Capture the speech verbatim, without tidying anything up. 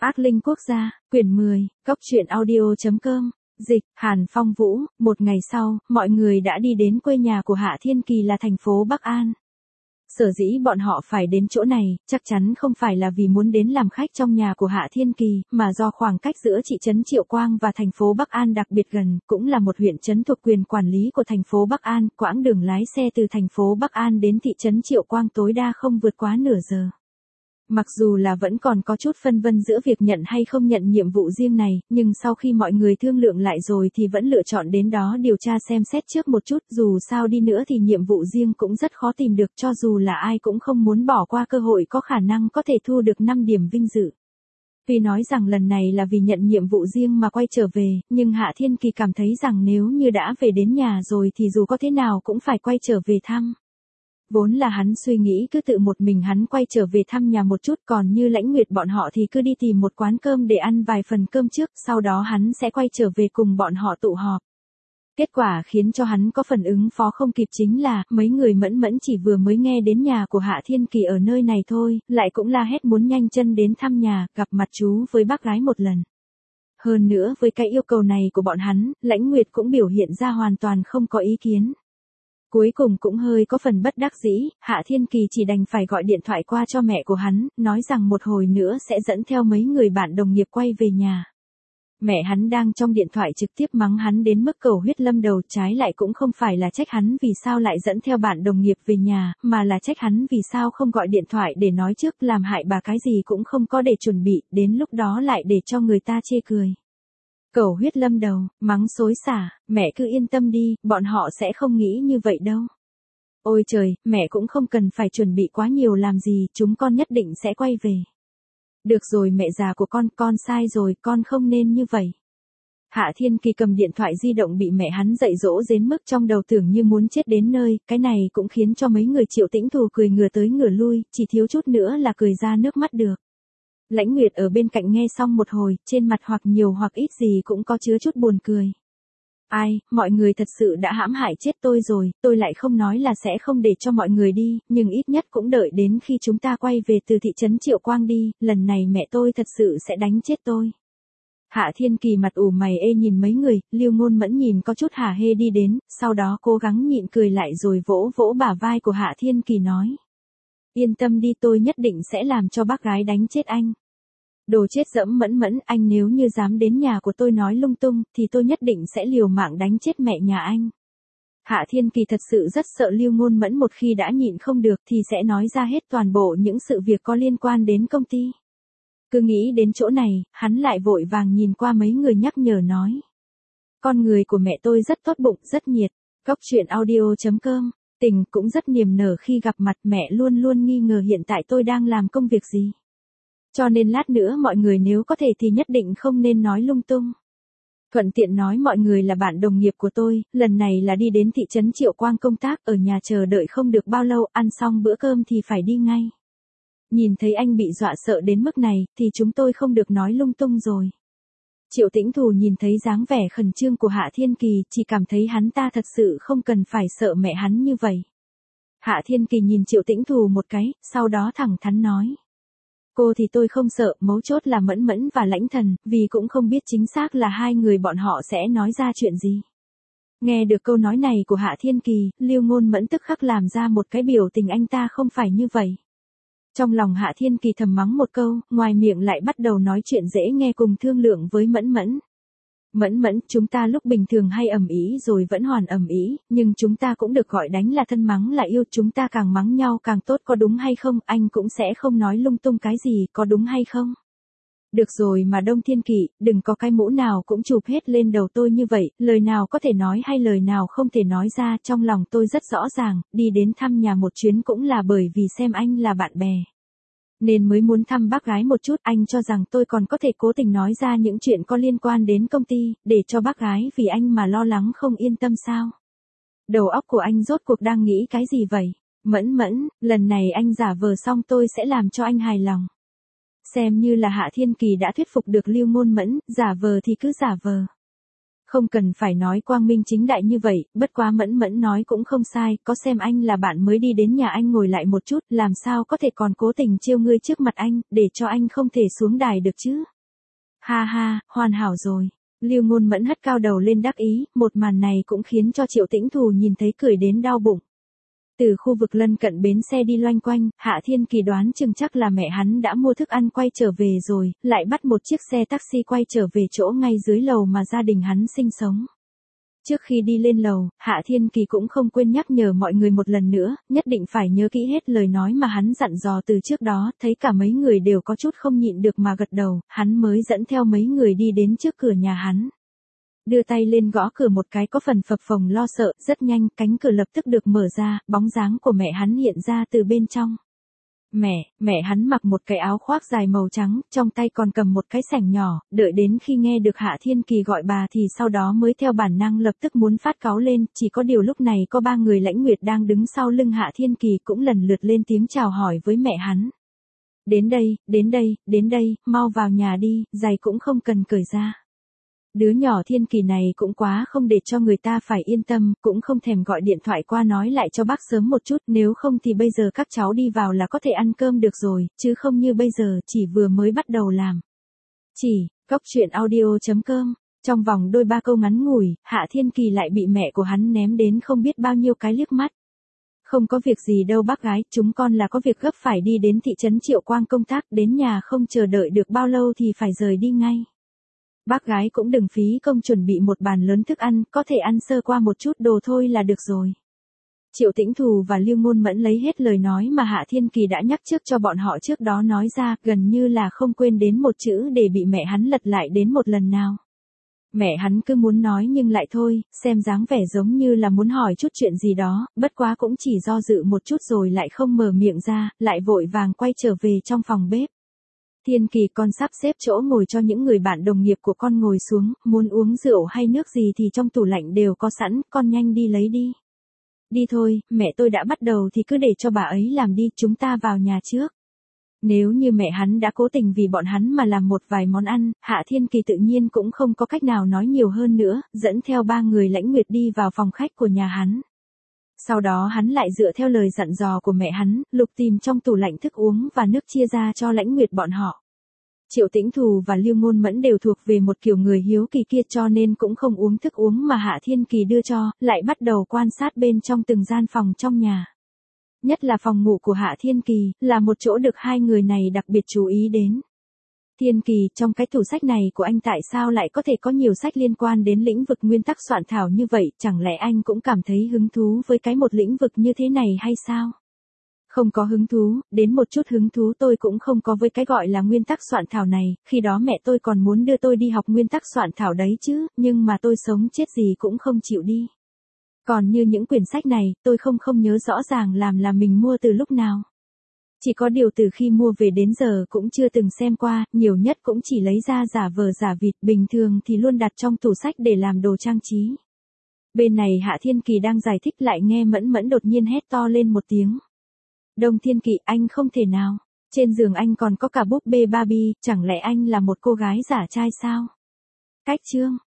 Ác linh quốc gia, quyển mười, cốc truyện audio chấm com, dịch, Hàn Phong Vũ. Một ngày sau, mọi người đã đi đến quê nhà của Hạ Thiên Kỳ là thành phố Bắc An. Sở dĩ bọn họ phải đến chỗ này, chắc chắn không phải là vì muốn đến làm khách trong nhà của Hạ Thiên Kỳ, mà do khoảng cách giữa thị trấn Triệu Quang và thành phố Bắc An đặc biệt gần, cũng là một huyện trấn thuộc quyền quản lý của thành phố Bắc An, quãng đường lái xe từ thành phố Bắc An đến thị trấn Triệu Quang tối đa không vượt quá nửa giờ. Mặc dù là vẫn còn có chút phân vân giữa việc nhận hay không nhận nhiệm vụ riêng này, nhưng sau khi mọi người thương lượng lại rồi thì vẫn lựa chọn đến đó điều tra xem xét trước một chút, dù sao đi nữa thì nhiệm vụ riêng cũng rất khó tìm được, cho dù là ai cũng không muốn bỏ qua cơ hội có khả năng có thể thu được năm điểm vinh dự. Tuy nói rằng lần này là vì nhận nhiệm vụ riêng mà quay trở về, nhưng Hạ Thiên Kỳ cảm thấy rằng nếu như đã về đến nhà rồi thì dù có thế nào cũng phải quay trở về thăm. Vốn là hắn suy nghĩ cứ tự một mình hắn quay trở về thăm nhà một chút, còn như Lãnh Nguyệt bọn họ thì cứ đi tìm một quán cơm để ăn vài phần cơm trước, sau đó hắn sẽ quay trở về cùng bọn họ tụ họp. Kết quả khiến cho hắn có phần ứng phó không kịp chính là, mấy người mẫn mẫn chỉ vừa mới nghe đến nhà của Hạ Thiên Kỳ ở nơi này thôi, lại cũng la hét muốn nhanh chân đến thăm nhà, gặp mặt chú với bác gái một lần. Hơn nữa với cái yêu cầu này của bọn hắn, Lãnh Nguyệt cũng biểu hiện ra hoàn toàn không có ý kiến. Cuối cùng cũng hơi có phần bất đắc dĩ, Hạ Thiên Kỳ chỉ đành phải gọi điện thoại qua cho mẹ của hắn, nói rằng một hồi nữa sẽ dẫn theo mấy người bạn đồng nghiệp quay về nhà. Mẹ hắn đang trong điện thoại trực tiếp mắng hắn đến mức cầu huyết lâm đầu, trái lại cũng không phải là trách hắn vì sao lại dẫn theo bạn đồng nghiệp về nhà, mà là trách hắn vì sao không gọi điện thoại để nói trước, làm hại bà cái gì cũng không có để chuẩn bị, đến lúc đó lại để cho người ta chê cười. Cầu huyết lâm đầu, mắng xối xả, mẹ cứ yên tâm đi, bọn họ sẽ không nghĩ như vậy đâu. Ôi trời, mẹ cũng không cần phải chuẩn bị quá nhiều làm gì, chúng con nhất định sẽ quay về. Được rồi mẹ già của con, con sai rồi, con không nên như vậy. Hạ Thiên Kỳ cầm điện thoại di động bị mẹ hắn dạy dỗ đến mức trong đầu tưởng như muốn chết đến nơi, cái này cũng khiến cho mấy người Triệu Tĩnh Thù cười ngửa tới ngửa lui, chỉ thiếu chút nữa là cười ra nước mắt được. Lãnh Nguyệt ở bên cạnh nghe xong một hồi, trên mặt hoặc nhiều hoặc ít gì cũng có chứa chút buồn cười. Ai, mọi người thật sự đã hãm hại chết tôi rồi, tôi lại không nói là sẽ không để cho mọi người đi, nhưng ít nhất cũng đợi đến khi chúng ta quay về từ thị trấn Triệu Quang đi, lần này mẹ tôi thật sự sẽ đánh chết tôi. Hạ Thiên Kỳ mặt ủ mày ê nhìn mấy người, Lưu Ngôn Mẫn nhìn có chút hả hê đi đến, sau đó cố gắng nhịn cười lại rồi vỗ vỗ bả vai của Hạ Thiên Kỳ nói. Yên tâm đi, tôi nhất định sẽ làm cho bác gái đánh chết anh. Đồ chết dẫm Mẫn Mẫn, anh nếu như dám đến nhà của tôi nói lung tung, thì tôi nhất định sẽ liều mạng đánh chết mẹ nhà anh. Hạ Thiên Kỳ thật sự rất sợ Lưu Ngôn Mẫn một khi đã nhịn không được thì sẽ nói ra hết toàn bộ những sự việc có liên quan đến công ty. Cứ nghĩ đến chỗ này, hắn lại vội vàng nhìn qua mấy người nhắc nhở nói. Con người của mẹ tôi rất tốt bụng, rất nhiệt. Cốc truyện audio chấm com, tình cũng rất niềm nở khi gặp mặt, mẹ luôn luôn nghi ngờ hiện tại tôi đang làm công việc gì. Cho nên lát nữa mọi người nếu có thể thì nhất định không nên nói lung tung. Thuận tiện nói mọi người là bạn đồng nghiệp của tôi, lần này là đi đến thị trấn Triệu Quang công tác, ở nhà chờ đợi không được bao lâu, ăn xong bữa cơm thì phải đi ngay. Nhìn thấy anh bị dọa sợ đến mức này, thì chúng tôi không được nói lung tung rồi. Triệu Tĩnh Thù nhìn thấy dáng vẻ khẩn trương của Hạ Thiên Kỳ, chỉ cảm thấy hắn ta thật sự không cần phải sợ mẹ hắn như vậy. Hạ Thiên Kỳ nhìn Triệu Tĩnh Thù một cái, sau đó thẳng thắn nói. Cô thì tôi không sợ, mấu chốt là Mẫn Mẫn và Lãnh Thần, vì cũng không biết chính xác là hai người bọn họ sẽ nói ra chuyện gì. Nghe được câu nói này của Hạ Thiên Kỳ, Lưu Ngôn Mẫn tức khắc làm ra một cái biểu tình anh ta không phải như vậy. Trong lòng Hạ Thiên Kỳ thầm mắng một câu, ngoài miệng lại bắt đầu nói chuyện dễ nghe cùng thương lượng với Mẫn Mẫn. Mẫn Mẫn, chúng ta lúc bình thường hay ầm ĩ rồi vẫn hoàn ầm ĩ, nhưng chúng ta cũng được gọi đánh là thân, mắng là yêu, chúng ta càng mắng nhau càng tốt, có đúng hay không, anh cũng sẽ không nói lung tung cái gì, có đúng hay không? Được rồi mà Đông Thiên Kỵ, đừng có cái mũ nào cũng chụp hết lên đầu tôi như vậy, lời nào có thể nói hay lời nào không thể nói ra, trong lòng tôi rất rõ ràng, đi đến thăm nhà một chuyến cũng là bởi vì xem anh là bạn bè. Nên mới muốn thăm bác gái một chút, anh cho rằng tôi còn có thể cố tình nói ra những chuyện có liên quan đến công ty, để cho bác gái vì anh mà lo lắng không yên tâm sao? Đầu óc của anh rốt cuộc đang nghĩ cái gì vậy? Mẫn Mẫn, lần này anh giả vờ xong tôi sẽ làm cho anh hài lòng. Xem như là Hạ Thiên Kỳ đã thuyết phục được Lưu Ngôn Mẫn, giả vờ thì cứ giả vờ. Không cần phải nói quang minh chính đại như vậy, bất quá Mẫn Mẫn nói cũng không sai, có xem anh là bạn mới đi đến nhà anh ngồi lại một chút, làm sao có thể còn cố tình trêu ngươi trước mặt anh, để cho anh không thể xuống đài được chứ. Ha ha, hoàn hảo rồi. Lưu Ngôn Mẫn hất cao đầu lên đắc ý, một màn này cũng khiến cho Triệu Tĩnh Thù nhìn thấy cười đến đau bụng. Từ khu vực lân cận bến xe đi loanh quanh, Hạ Thiên Kỳ đoán chừng chắc là mẹ hắn đã mua thức ăn quay trở về rồi, lại bắt một chiếc xe taxi quay trở về chỗ ngay dưới lầu mà gia đình hắn sinh sống. Trước khi đi lên lầu, Hạ Thiên Kỳ cũng không quên nhắc nhở mọi người một lần nữa, nhất định phải nhớ kỹ hết lời nói mà hắn dặn dò từ trước đó, thấy cả mấy người đều có chút không nhịn được mà gật đầu, hắn mới dẫn theo mấy người đi đến trước cửa nhà hắn. Đưa tay lên gõ cửa một cái có phần phập phồng lo sợ, rất nhanh, cánh cửa lập tức được mở ra, bóng dáng của mẹ hắn hiện ra từ bên trong. Mẹ, mẹ hắn mặc một cái áo khoác dài màu trắng, trong tay còn cầm một cái sảnh nhỏ, đợi đến khi nghe được Hạ Thiên Kỳ gọi bà thì sau đó mới theo bản năng lập tức muốn phát cáu lên, chỉ có điều lúc này có ba người Lãnh Nguyệt đang đứng sau lưng Hạ Thiên Kỳ cũng lần lượt lên tiếng chào hỏi với mẹ hắn. Đến đây, đến đây, đến đây, mau vào nhà đi, giày cũng không cần cởi ra. Đứa nhỏ Thiên Kỳ này cũng quá không để cho người ta phải yên tâm, cũng không thèm gọi điện thoại qua nói lại cho bác sớm một chút, nếu không thì bây giờ các cháu đi vào là có thể ăn cơm được rồi, chứ không như bây giờ chỉ vừa mới bắt đầu làm. Chỉ, cốc truyện audio chấm com, trong vòng đôi ba câu ngắn ngủi, Hạ Thiên Kỳ lại bị mẹ của hắn ném đến không biết bao nhiêu cái liếc mắt. Không có việc gì đâu bác gái, chúng con là có việc gấp phải đi đến thị trấn Triệu Quang công tác, đến nhà không chờ đợi được bao lâu thì phải rời đi ngay. Bác gái cũng đừng phí công chuẩn bị một bàn lớn thức ăn, có thể ăn sơ qua một chút đồ thôi là được rồi. Triệu Tĩnh Thù và Lưu Ngôn Mẫn lấy hết lời nói mà Hạ Thiên Kỳ đã nhắc trước cho bọn họ trước đó nói ra, gần như là không quên đến một chữ để bị mẹ hắn lật lại đến một lần nào. Mẹ hắn cứ muốn nói nhưng lại thôi, xem dáng vẻ giống như là muốn hỏi chút chuyện gì đó, bất quá cũng chỉ do dự một chút rồi lại không mở miệng ra, lại vội vàng quay trở về trong phòng bếp. Thiên Kỳ, con sắp xếp chỗ ngồi cho những người bạn đồng nghiệp của con ngồi xuống, muốn uống rượu hay nước gì thì trong tủ lạnh đều có sẵn, con nhanh đi lấy đi. Đi thôi, mẹ tôi đã bắt đầu thì cứ để cho bà ấy làm đi, chúng ta vào nhà trước. Nếu như mẹ hắn đã cố tình vì bọn hắn mà làm một vài món ăn, Hạ Thiên Kỳ tự nhiên cũng không có cách nào nói nhiều hơn nữa, dẫn theo ba người Lãnh Nguyệt đi vào phòng khách của nhà hắn. Sau đó hắn lại dựa theo lời dặn dò của mẹ hắn, lục tìm trong tủ lạnh thức uống và nước chia ra cho Lãnh Nguyệt bọn họ. Triệu Tĩnh Thù và Lưu Ngôn Mẫn đều thuộc về một kiểu người hiếu kỳ kia cho nên cũng không uống thức uống mà Hạ Thiên Kỳ đưa cho, lại bắt đầu quan sát bên trong từng gian phòng trong nhà. Nhất là phòng ngủ của Hạ Thiên Kỳ, là một chỗ được hai người này đặc biệt chú ý đến. Thiên Kỳ, trong cái tủ sách này của anh tại sao lại có thể có nhiều sách liên quan đến lĩnh vực nguyên tắc soạn thảo như vậy, chẳng lẽ anh cũng cảm thấy hứng thú với cái một lĩnh vực như thế này hay sao? Không có hứng thú, đến một chút hứng thú tôi cũng không có với cái gọi là nguyên tắc soạn thảo này, khi đó mẹ tôi còn muốn đưa tôi đi học nguyên tắc soạn thảo đấy chứ, nhưng mà tôi sống chết gì cũng không chịu đi. Còn như những quyển sách này, tôi không không nhớ rõ ràng làm là mình mua từ lúc nào. Chỉ có điều từ khi mua về đến giờ cũng chưa từng xem qua, nhiều nhất cũng chỉ lấy ra giả vờ giả vịt, bình thường thì luôn đặt trong tủ sách để làm đồ trang trí. Bên này Hạ Thiên Kỳ đang giải thích lại nghe Mẫn Mẫn đột nhiên hét to lên một tiếng. Đông Thiên Kỳ, anh không thể nào, trên giường anh còn có cả búp bê Barbie, chẳng lẽ anh là một cô gái giả trai sao? Cách chương,